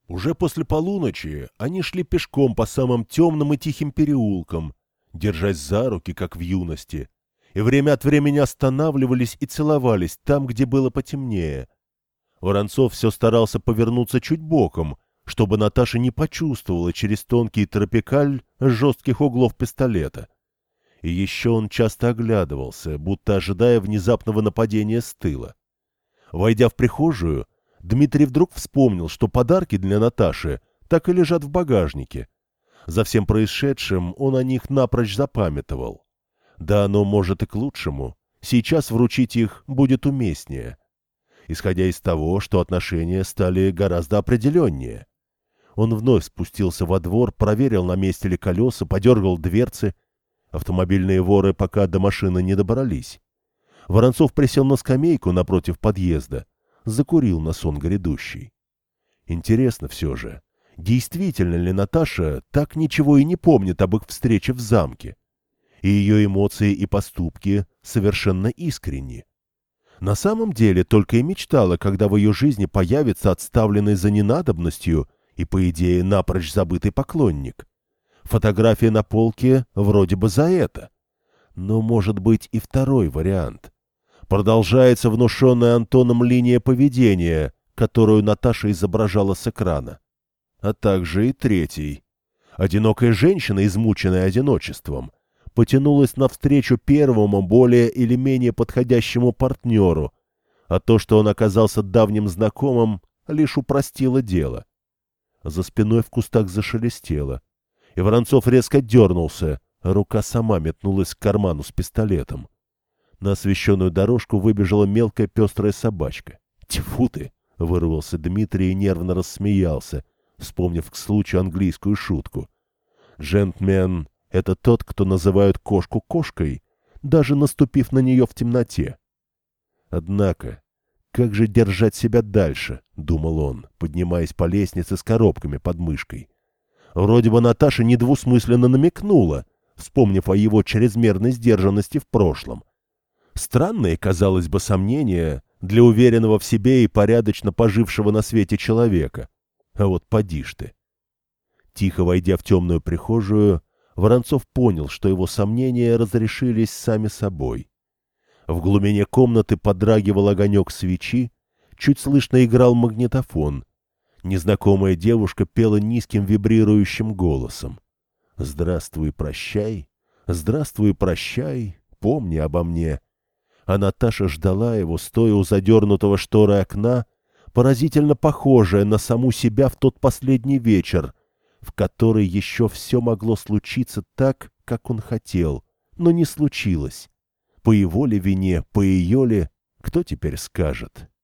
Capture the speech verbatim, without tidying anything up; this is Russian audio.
Уже после полуночи они шли пешком по самым темным и тихим переулкам, держась за руки, как в юности, и время от времени останавливались и целовались там, где было потемнее. Воронцов все старался повернуться чуть боком, чтобы Наташа не почувствовала через тонкий тропикаль жестких углов пистолета. И еще он часто оглядывался, будто ожидая внезапного нападения с тыла. Войдя в прихожую, Дмитрий вдруг вспомнил, что подарки для Наташи так и лежат в багажнике. За всем происшедшим он о них напрочь запамятовал. Да оно может и к лучшему. Сейчас вручить их будет уместнее. Исходя из того, что отношения стали гораздо определеннее. Он вновь спустился во двор, проверил, на месте ли колеса, подергал дверцы. Автомобильные воры пока до машины не добрались. Воронцов присел на скамейку напротив подъезда, закурил на сон грядущий. Интересно все же, действительно ли Наташа так ничего и не помнит об их встрече в замке? И ее эмоции и поступки совершенно искренни. На самом деле только и мечтала, когда в ее жизни появится отставленный за ненадобностью и, по идее, напрочь забытый поклонник. Фотография на полке вроде бы за это. Но может быть и второй вариант. Продолжается внушенная Антоном линия поведения, которую Наташа изображала с экрана. А также и третий. Одинокая женщина, измученная одиночеством, потянулась навстречу первому, более или менее подходящему партнеру, а то, что он оказался давним знакомым, лишь упростило дело. За спиной в кустах зашелестело, и Воронцов резко дернулся, а рука сама метнулась к карману с пистолетом. На освещенную дорожку выбежала мелкая пестрая собачка. «Тьфу ты!» — вырвался Дмитрий и нервно рассмеялся, вспомнив к случаю английскую шутку. «Джентльмен — это тот, кто называют кошку кошкой, даже наступив на нее в темноте». Однако, как же держать себя дальше, — думал он, поднимаясь по лестнице с коробками под мышкой. Вроде бы Наташа недвусмысленно намекнула, вспомнив о его чрезмерной сдержанности в прошлом. Странные, казалось бы, сомнения для уверенного в себе и порядочно пожившего на свете человека. А вот поди ж ты. Тихо войдя в темную прихожую, Воронцов понял, что его сомнения разрешились сами собой. В глубине комнаты подрагивал огонек свечи, чуть слышно играл магнитофон. Незнакомая девушка пела низким вибрирующим голосом. «Здравствуй, прощай, здравствуй, прощай, помни обо мне». А Наташа ждала его, стоя у задернутого шторы окна, поразительно похожая на саму себя в тот последний вечер, в который еще все могло случиться так, как он хотел, но не случилось. По его ли вине, по ее ли, кто теперь скажет?